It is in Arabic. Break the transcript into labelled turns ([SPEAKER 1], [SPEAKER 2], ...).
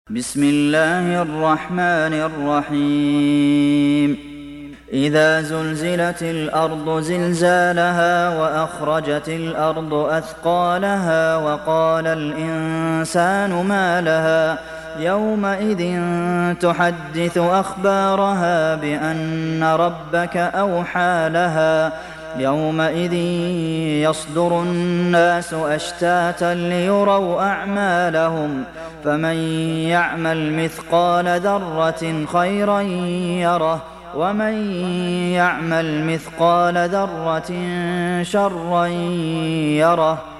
[SPEAKER 1] بسم الله الرحمن الرحيم إذا زلزلت الأرض زلزالها وأخرجت الأرض أثقالها وقال الإنسان ما لها يومئذ تحدث أخبارها بأن ربك أوحى لها يومئذ يصدر الناس أشتاتا ليروا أعمالهم فمن يعمل مثقال ذرة خيرا يره ومن يعمل مثقال ذرة شرا يره